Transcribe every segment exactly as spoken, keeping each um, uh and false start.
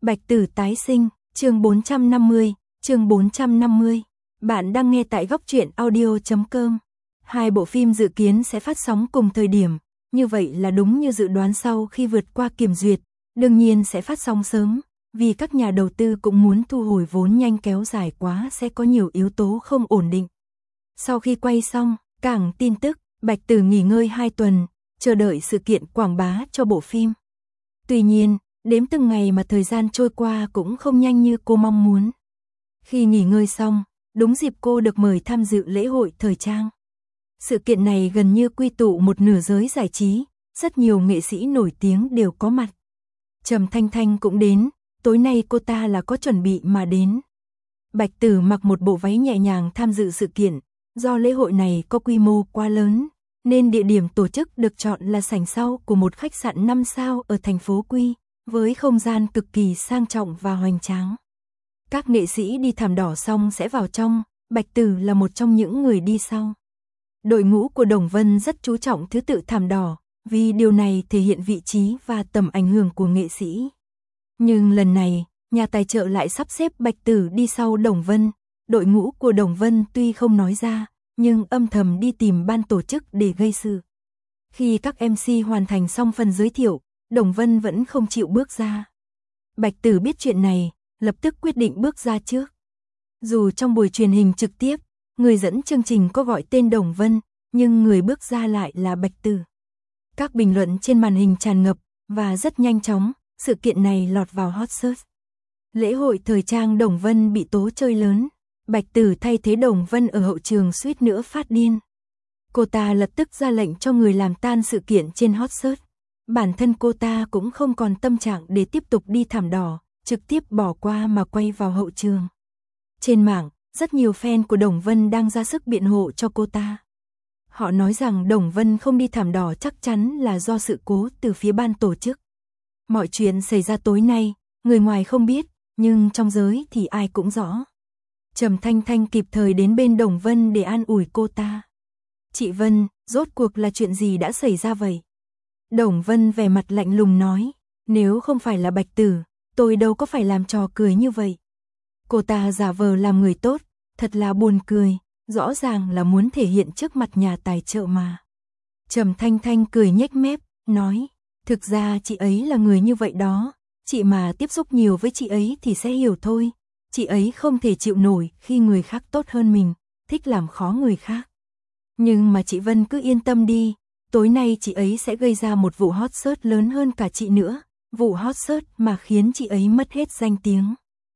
Bạch Tử tái sinh, chương bốn trăm năm mươi, chương bốn trăm năm mươi. Bạn đang nghe tại góc truyện audio chấm com. Hai bộ phim dự kiến sẽ phát sóng cùng thời điểm, như vậy là đúng như dự đoán sau khi vượt qua kiểm duyệt, đương nhiên sẽ phát sóng sớm, vì các nhà đầu tư cũng muốn thu hồi vốn nhanh, kéo dài quá sẽ có nhiều yếu tố không ổn định. Sau khi quay xong, cảng tin tức, Bạch Tử nghỉ ngơi hai tuần, chờ đợi sự kiện quảng bá cho bộ phim. Tuy nhiên, đếm từng ngày mà thời gian trôi qua cũng không nhanh như cô mong muốn. Khi nghỉ ngơi xong, đúng dịp cô được mời tham dự lễ hội thời trang. Sự kiện này gần như quy tụ một nửa giới giải trí, rất nhiều nghệ sĩ nổi tiếng đều có mặt. Trầm Thanh Thanh cũng đến, tối nay cô ta là có chuẩn bị mà đến. Bạch Tử mặc một bộ váy nhẹ nhàng tham dự sự kiện, do lễ hội này có quy mô quá lớn, nên địa điểm tổ chức được chọn là sảnh sau của một khách sạn năm sao ở thành phố Quy, với không gian cực kỳ sang trọng và hoành tráng. Các nghệ sĩ đi thảm đỏ xong sẽ vào trong, Bạch Tử là một trong những người đi sau. Đội ngũ của Đồng Vân rất chú trọng thứ tự thảm đỏ, vì điều này thể hiện vị trí và tầm ảnh hưởng của nghệ sĩ. Nhưng lần này, nhà tài trợ lại sắp xếp Bạch Tử đi sau Đồng Vân. Đội ngũ của Đồng Vân tuy không nói ra, nhưng âm thầm đi tìm ban tổ chức để gây sự. Khi các em xê hoàn thành xong phần giới thiệu, Đồng Vân vẫn không chịu bước ra. Bạch Tử biết chuyện này, lập tức quyết định bước ra trước. Dù trong buổi truyền hình trực tiếp, người dẫn chương trình có gọi tên Đồng Vân, nhưng người bước ra lại là Bạch Tử. Các bình luận trên màn hình tràn ngập, và rất nhanh chóng, sự kiện này lọt vào hot search. Lễ hội thời trang Đồng Vân bị tố chơi lớn, Bạch Tử thay thế Đồng Vân ở hậu trường suýt nữa phát điên. Cô ta lập tức ra lệnh cho người làm tan sự kiện trên hot search. Bản thân cô ta cũng không còn tâm trạng để tiếp tục đi thảm đỏ, trực tiếp bỏ qua mà quay vào hậu trường. Trên mạng, rất nhiều fan của Đồng Vân đang ra sức biện hộ cho cô ta. Họ nói rằng Đồng Vân không đi thảm đỏ chắc chắn là do sự cố từ phía ban tổ chức. Mọi chuyện xảy ra tối nay, người ngoài không biết, nhưng trong giới thì ai cũng rõ. Trầm Thanh Thanh kịp thời đến bên Đồng Vân để an ủi cô ta. Chị Vân, rốt cuộc là chuyện gì đã xảy ra vậy? Đồng Vân vẻ mặt lạnh lùng nói, nếu không phải là Bạch Tử, tôi đâu có phải làm trò cười như vậy. Cô ta giả vờ làm người tốt, thật là buồn cười, rõ ràng là muốn thể hiện trước mặt nhà tài trợ mà. Trầm Thanh Thanh cười nhếch mép, nói, thực ra chị ấy là người như vậy đó, chị mà tiếp xúc nhiều với chị ấy thì sẽ hiểu thôi. Chị ấy không thể chịu nổi khi người khác tốt hơn mình, thích làm khó người khác. Nhưng mà chị Vân cứ yên tâm đi, tối nay chị ấy sẽ gây ra một vụ hot search lớn hơn cả chị nữa, vụ hot search mà khiến chị ấy mất hết danh tiếng.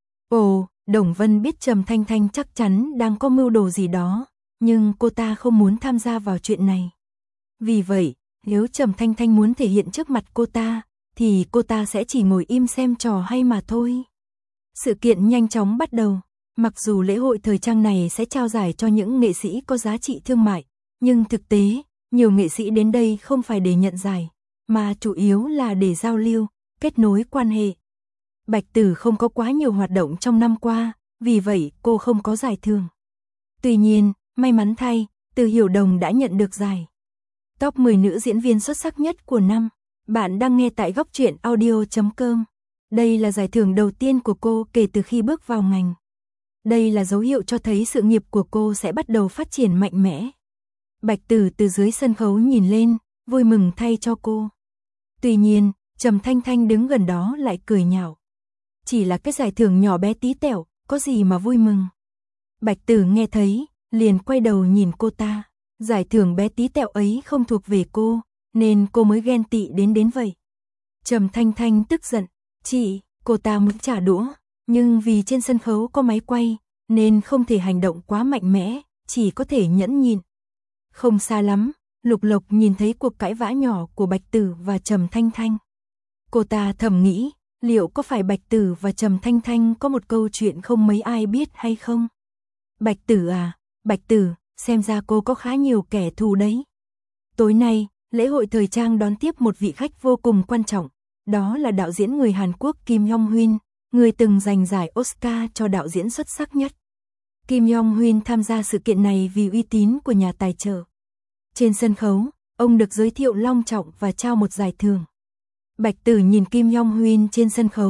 Ồ, Đồng Vân biết Trầm Thanh Thanh chắc chắn đang có mưu đồ gì đó, nhưng cô ta không muốn tham gia vào chuyện này. Vì vậy, nếu Trầm Thanh Thanh muốn thể hiện trước mặt cô ta, thì cô ta sẽ chỉ ngồi im xem trò hay mà thôi. Sự kiện nhanh chóng bắt đầu, mặc dù lễ hội thời trang này sẽ trao giải cho những nghệ sĩ có giá trị thương mại, nhưng thực tế, nhiều nghệ sĩ đến đây không phải để nhận giải, mà chủ yếu là để giao lưu, kết nối quan hệ. Bạch Tử không có quá nhiều hoạt động trong năm qua, vì vậy cô không có giải thưởng. Tuy nhiên, may mắn thay, Từ Hiểu Đồng đã nhận được giải top mười nữ diễn viên xuất sắc nhất của năm. Bạn đang nghe tại góc truyện audio chấm com. Đây là giải thưởng đầu tiên của cô kể từ khi bước vào ngành. Đây là dấu hiệu cho thấy sự nghiệp của cô sẽ bắt đầu phát triển mạnh mẽ. Bạch Tử từ dưới sân khấu nhìn lên, vui mừng thay cho cô. Tuy nhiên, Trầm Thanh Thanh đứng gần đó lại cười nhạo. Chỉ là cái giải thưởng nhỏ bé tí tẹo, có gì mà vui mừng. Bạch Tử nghe thấy, liền quay đầu nhìn cô ta. Giải thưởng bé tí tẹo ấy không thuộc về cô, nên cô mới ghen tị đến đến vậy. Trầm Thanh Thanh tức giận. Chị, cô ta muốn trả đũa, nhưng vì trên sân khấu có máy quay, nên không thể hành động quá mạnh mẽ, chỉ có thể nhẫn nhịn. Không xa lắm, Lục Lộc nhìn thấy cuộc cãi vã nhỏ của Bạch Tử và Trầm Thanh Thanh. Cô ta thầm nghĩ, liệu có phải Bạch Tử và Trầm Thanh Thanh có một câu chuyện không mấy ai biết hay không? Bạch Tử à, Bạch Tử, xem ra cô có khá nhiều kẻ thù đấy. Tối nay, lễ hội thời trang đón tiếp một vị khách vô cùng quan trọng. Đó là đạo diễn người Hàn Quốc Kim Yong Huyên, người từng giành giải Oscar cho đạo diễn xuất sắc nhất. Kim Yong Huyên tham gia sự kiện này vì uy tín của nhà tài trợ. Trên sân khấu, ông được giới thiệu long trọng và trao một giải thưởng. Bạch Tử nhìn Kim Yong Huyên trên sân khấu,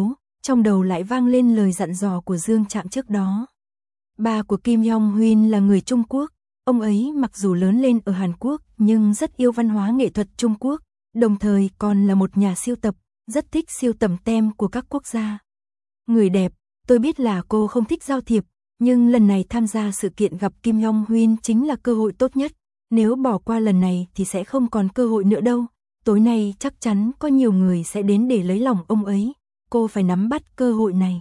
trong đầu lại vang lên lời dặn dò của Dương Trạm trước đó. Ba của Kim Yong Huynh là người Trung Quốc, ông ấy mặc dù lớn lên ở Hàn Quốc nhưng rất yêu văn hóa nghệ thuật Trung Quốc, đồng thời còn là một nhà siêu tập, rất thích siêu tầm tem của các quốc gia. Người đẹp, tôi biết là cô không thích giao thiệp, nhưng lần này tham gia sự kiện gặp Kim Yong Huynh chính là cơ hội tốt nhất, nếu bỏ qua lần này thì sẽ không còn cơ hội nữa đâu, tối nay chắc chắn có nhiều người sẽ đến để lấy lòng ông ấy, cô phải nắm bắt cơ hội này.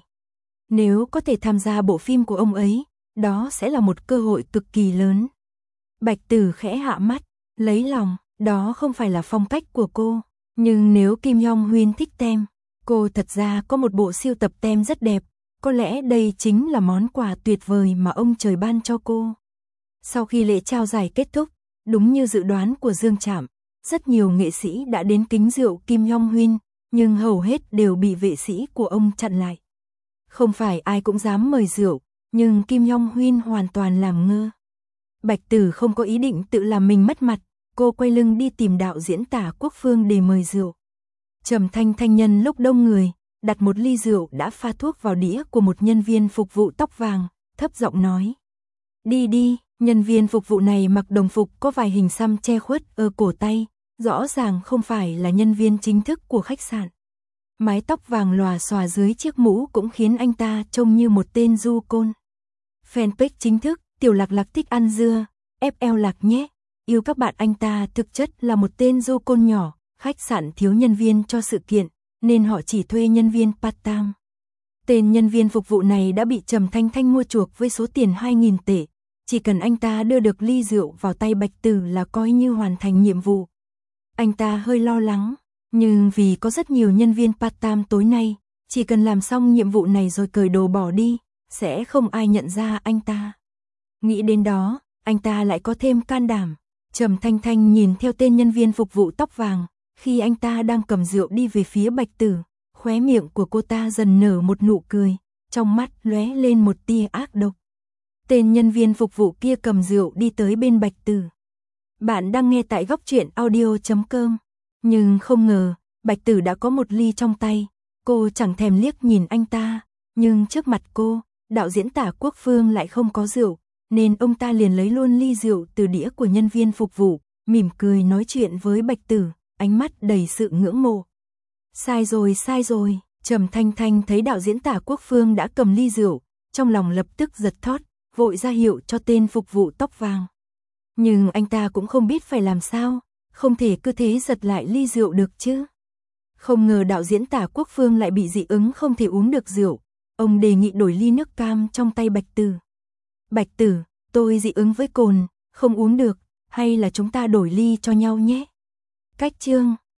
Nếu có thể tham gia bộ phim của ông ấy, đó sẽ là một cơ hội cực kỳ lớn. Bạch Tử khẽ hạ mắt, lấy lòng, đó không phải là phong cách của cô, nhưng nếu Kim Yong Huynh thích tem, cô thật ra có một bộ siêu tập tem rất đẹp, có lẽ đây chính là món quà tuyệt vời mà ông trời ban cho cô. Sau khi lễ trao giải kết thúc, đúng như dự đoán của Dương Trạm, rất nhiều nghệ sĩ đã đến kính rượu Kim Yong Huynh, nhưng hầu hết đều bị vệ sĩ của ông chặn lại. Không phải ai cũng dám mời rượu, nhưng Kim Yong Huynh hoàn toàn làm ngơ. Bạch Tử không có ý định tự làm mình mất mặt, cô quay lưng đi tìm đạo diễn Tả Quốc Phương để mời rượu. Trầm Thanh Thanh nhân lúc đông người, đặt một ly rượu đã pha thuốc vào đĩa của một nhân viên phục vụ tóc vàng, thấp giọng nói. Đi đi, nhân viên phục vụ này mặc đồng phục có vài hình xăm che khuất ở cổ tay, rõ ràng không phải là nhân viên chính thức của khách sạn. Mái tóc vàng lòa xòa dưới chiếc mũ cũng khiến anh ta trông như một tên du côn. Fanpage chính thức, Tiểu Lạc Lạc thích ăn dưa, ép lờ Lạc nhé, yêu các bạn. Anh ta thực chất là một tên du côn nhỏ, khách sạn thiếu nhân viên cho sự kiện, nên họ chỉ thuê nhân viên part-time. Tên nhân viên phục vụ này đã bị Trầm Thanh Thanh mua chuộc với số tiền hai nghìn tệ, chỉ cần anh ta đưa được ly rượu vào tay Bạch Tử là coi như hoàn thành nhiệm vụ. Anh ta hơi lo lắng, nhưng vì có rất nhiều nhân viên part-time tối nay, chỉ cần làm xong nhiệm vụ này rồi cởi đồ bỏ đi, sẽ không ai nhận ra anh ta. Nghĩ đến đó, anh ta lại có thêm can đảm. Trầm Thanh Thanh nhìn theo tên nhân viên phục vụ tóc vàng, khi anh ta đang cầm rượu đi về phía Bạch Tử, khóe miệng của cô ta dần nở một nụ cười, trong mắt lóe lên một tia ác độc. Tên nhân viên phục vụ kia cầm rượu đi tới bên Bạch Tử. Bạn đang nghe tại góc truyện audio chấm com. Nhưng không ngờ, Bạch Tử đã có một ly trong tay, cô chẳng thèm liếc nhìn anh ta, nhưng trước mặt cô, đạo diễn Tả Quốc Phương lại không có rượu, nên ông ta liền lấy luôn ly rượu từ đĩa của nhân viên phục vụ, mỉm cười nói chuyện với Bạch Tử, ánh mắt đầy sự ngưỡng mộ. Sai rồi, sai rồi, Trầm Thanh Thanh thấy đạo diễn Tả Quốc Phương đã cầm ly rượu, trong lòng lập tức giật thót, vội ra hiệu cho tên phục vụ tóc vàng. Nhưng anh ta cũng không biết phải làm sao, không thể cứ thế giật lại ly rượu được chứ. Không ngờ đạo diễn Tả Quốc Phương lại bị dị ứng không thể uống được rượu, ông đề nghị đổi ly nước cam trong tay Bạch Tử. Bạch Tử, tôi dị ứng với cồn, không uống được, hay là chúng ta đổi ly cho nhau nhé. Cách chương